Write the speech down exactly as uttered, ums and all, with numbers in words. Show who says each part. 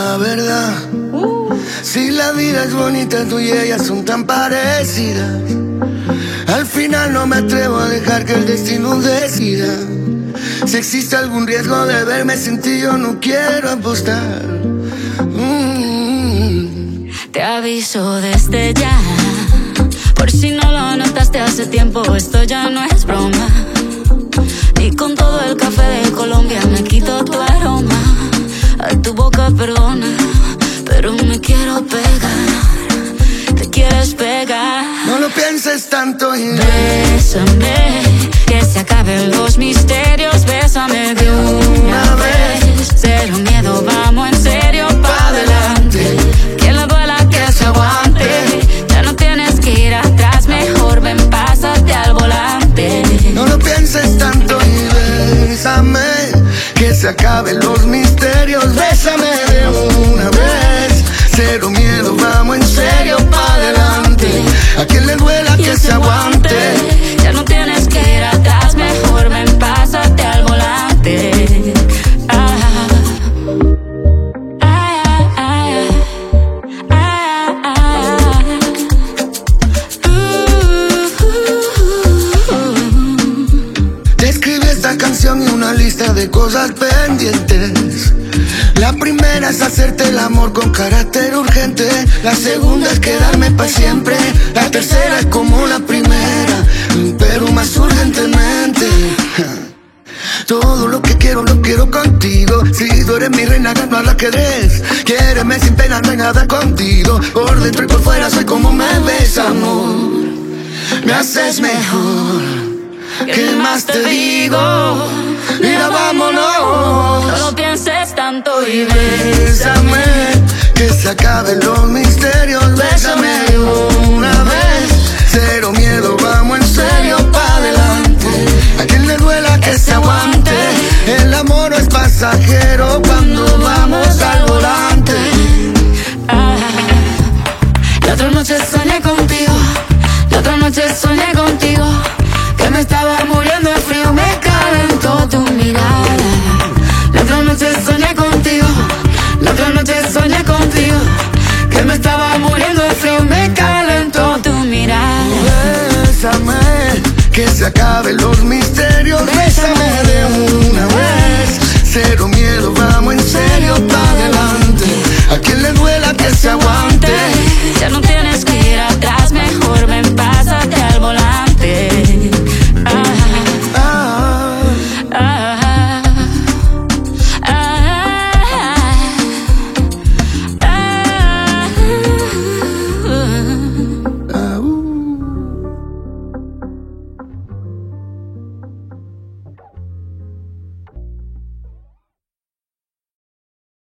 Speaker 1: la verdad. Si la vida es bonita, tú y ella son tan parecidas. Al final no me atrevo a dejar que el destino decida. Si existe algún riesgo de verme sin ti, yo no quiero apostar. mm.
Speaker 2: Te aviso desde ya, por si no lo notaste hace tiempo, esto ya no es broma. Y con todo el café de Colombia me quito tu aroma. Ay, tu boca perdona, pero me quiero pegar. Te quieres pegar.
Speaker 1: No lo pienses tanto y
Speaker 2: bésame, que se acaben los misterios. Bésame de una vez. Cero miedo, vamos en serio pa' adelante. Quien le duela que se aguante. Ya no tienes que ir atrás, mejor ven, pásate al volante.
Speaker 1: No lo pienses tanto y bésame, que se acaben los misterios. Bésame de una vez. Cero miedo, vamos en serio pa' adelante. A quien le duela que se aguante.
Speaker 2: Ya no tienes que ir atrás, mejor ven, pásate al volante. Ah, ah, ah, ah, ah, ah. Uh, uh, uh.
Speaker 1: Te escribí esta canción y una lista de cosas pendientes. La primera es hacerte el amor con carácter urgente. La segunda es quedarme pa' siempre. La tercera es como la primera, pero más urgentemente. Todo lo que quiero, lo quiero contigo. Si tú eres mi reina, gano al ajedrez. Quiéreme sin pena, no hay nada contigo. Por dentro y por fuera soy como me ves, amor. Me haces mejor. ¿Qué más te digo? Mira, vámonos.
Speaker 2: No lo pienses tanto y
Speaker 1: bésame, que se acaben los misterios. Bésame de una vez. Cero miedo, vamos en serio pa' adelante. A quien le duela que se aguante. El amor no es pasajero cuando vamos al volante.
Speaker 2: Ah, la otra noche soñé contigo. La otra noche soñé contigo. Que me estaba muriendo de frío, me calentó tu mirada. La otra noche soñé contigo. La otra noche soñé contigo. Que me estaba muriendo de frío, me calentó tu mirada.
Speaker 1: Bésame, que se acaben los misterios. Bésame